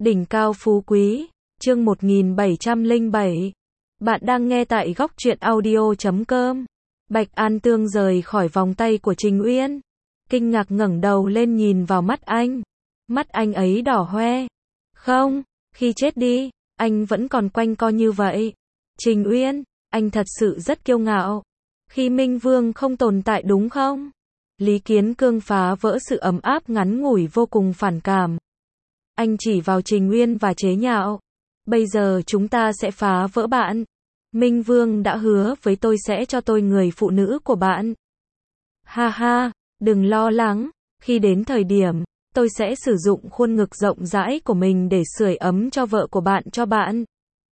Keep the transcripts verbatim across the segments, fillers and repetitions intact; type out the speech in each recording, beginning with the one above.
Đỉnh cao phú quý, chương một nghìn bảy trăm lẻ bảy. Bạn đang nghe tại góc truyện audio chấm com. Bạch An Tương rời khỏi vòng tay của Trình Uyên, kinh ngạc ngẩng đầu lên nhìn vào mắt anh. Mắt anh ấy đỏ hoe. Không, khi chết đi, anh vẫn còn quanh co như vậy. Trình Uyên, anh thật sự rất kiêu ngạo. Khi Minh Vương không tồn tại đúng không? Lý Kiến Cương phá vỡ sự ấm áp ngắn ngủi vô cùng phản cảm. Anh chỉ vào Trình Uyên và chế nhạo. Bây giờ chúng ta sẽ phá vỡ bạn. Minh Vương đã hứa với tôi sẽ cho tôi người phụ nữ của bạn. Ha ha, đừng lo lắng. Khi đến thời điểm, tôi sẽ sử dụng khuôn ngực rộng rãi của mình để sưởi ấm cho vợ của bạn cho bạn.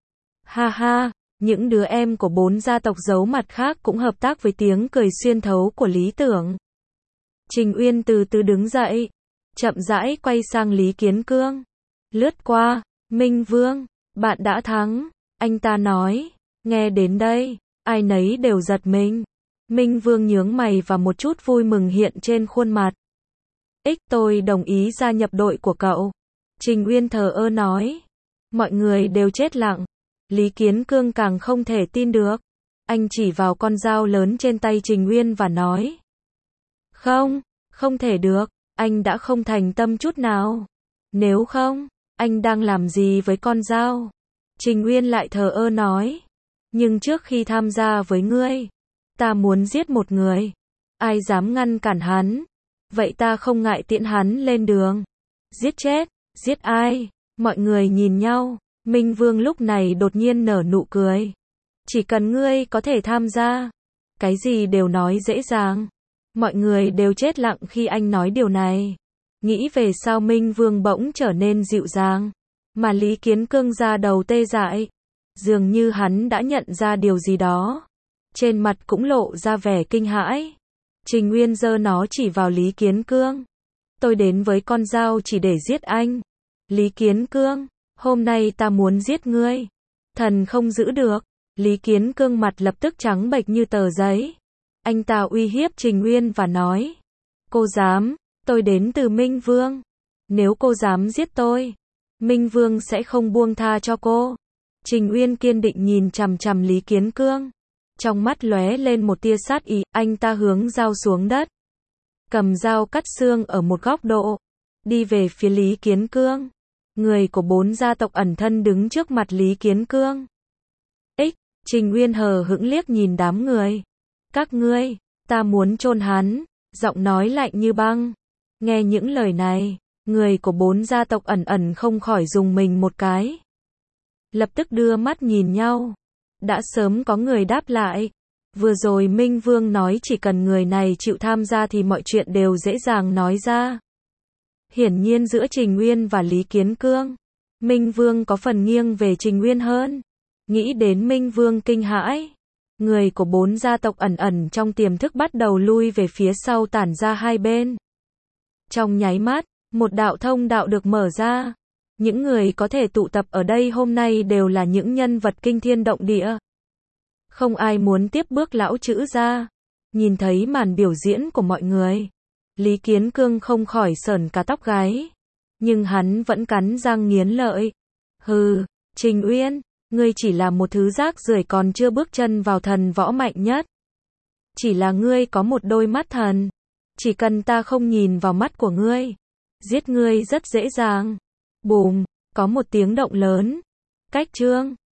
Ha ha, những đứa em của bốn gia tộc giấu mặt khác cũng hợp tác với tiếng cười xuyên thấu của Lý Tưởng. Trình Uyên từ từ đứng dậy, chậm rãi quay sang Lý Kiến Cương. Lướt qua, Minh Vương, bạn đã thắng, anh ta nói. Nghe đến đây, ai nấy đều giật mình. Minh Vương nhướng mày và một chút vui mừng hiện trên khuôn mặt. Ích tôi đồng ý gia nhập đội của cậu. Trình Uyên thờ ơ nói. Mọi người đều chết lặng. Lý Kiến Cương càng không thể tin được. Anh chỉ vào con dao lớn trên tay Trình Uyên và nói. Không, không thể được, anh đã không thành tâm chút nào. Nếu không, anh đang làm gì với con dao? Trình Uyên lại thờ ơ nói. Nhưng trước khi tham gia với ngươi, ta muốn giết một người. Ai dám ngăn cản hắn? Vậy ta không ngại tiễn hắn lên đường. Giết chết, giết ai? Mọi người nhìn nhau. Minh Vương lúc này đột nhiên nở nụ cười. Chỉ cần ngươi có thể tham gia, cái gì đều nói dễ dàng. Mọi người đều chết lặng khi anh nói điều này. Nghĩ về sao Minh Vương bỗng trở nên dịu dàng, mà Lý Kiến Cương ra đầu tê dại. Dường như hắn đã nhận ra điều gì đó. Trên mặt cũng lộ ra vẻ kinh hãi. Trình Uyên giơ nó chỉ vào Lý Kiến Cương. Tôi đến với con dao chỉ để giết anh. Lý Kiến Cương, hôm nay ta muốn giết ngươi. Thần không giữ được. Lý Kiến Cương mặt lập tức trắng bệch như tờ giấy. Anh ta uy hiếp Trình Uyên và nói. Cô dám, tôi đến từ Minh Vương. Nếu cô dám giết tôi, Minh Vương sẽ không buông tha cho cô. Trình Uyên kiên định nhìn chằm chằm Lý Kiến Cương. Trong mắt lóe lên một tia sát ý, anh ta hướng dao xuống đất. Cầm dao cắt xương ở một góc độ. Đi về phía Lý Kiến Cương. Người của bốn gia tộc ẩn thân đứng trước mặt Lý Kiến Cương. Ích, Trình Uyên hờ hững liếc nhìn đám người. Các ngươi, ta muốn chôn hắn, giọng nói lạnh như băng. Nghe những lời này, người của bốn gia tộc ẩn ẩn không khỏi rùng mình một cái. Lập tức đưa mắt nhìn nhau. Đã sớm có người đáp lại. Vừa rồi Minh Vương nói chỉ cần người này chịu tham gia thì mọi chuyện đều dễ dàng nói ra. Hiển nhiên giữa Trình Uyên và Lý Kiến Cương, Minh Vương có phần nghiêng về Trình Uyên hơn. Nghĩ đến Minh Vương kinh hãi. Người của bốn gia tộc ẩn ẩn trong tiềm thức bắt đầu lui về phía sau tản ra hai bên. Trong nháy mắt, một đạo thông đạo được mở ra. Những người có thể tụ tập ở đây hôm nay đều là những nhân vật kinh thiên động địa. Không ai muốn tiếp bước lão chữ ra. Nhìn thấy màn biểu diễn của mọi người, Lý Kiến Cương không khỏi sởn cả tóc gáy. Nhưng hắn vẫn cắn răng nghiến lợi. Hừ, Trình Uyên, ngươi chỉ là một thứ rác rưởi còn chưa bước chân vào thần võ mạnh nhất. Chỉ là ngươi có một đôi mắt thần. Chỉ cần ta không nhìn vào mắt của ngươi, giết ngươi rất dễ dàng. Bùm, có một tiếng động lớn. Cách chương.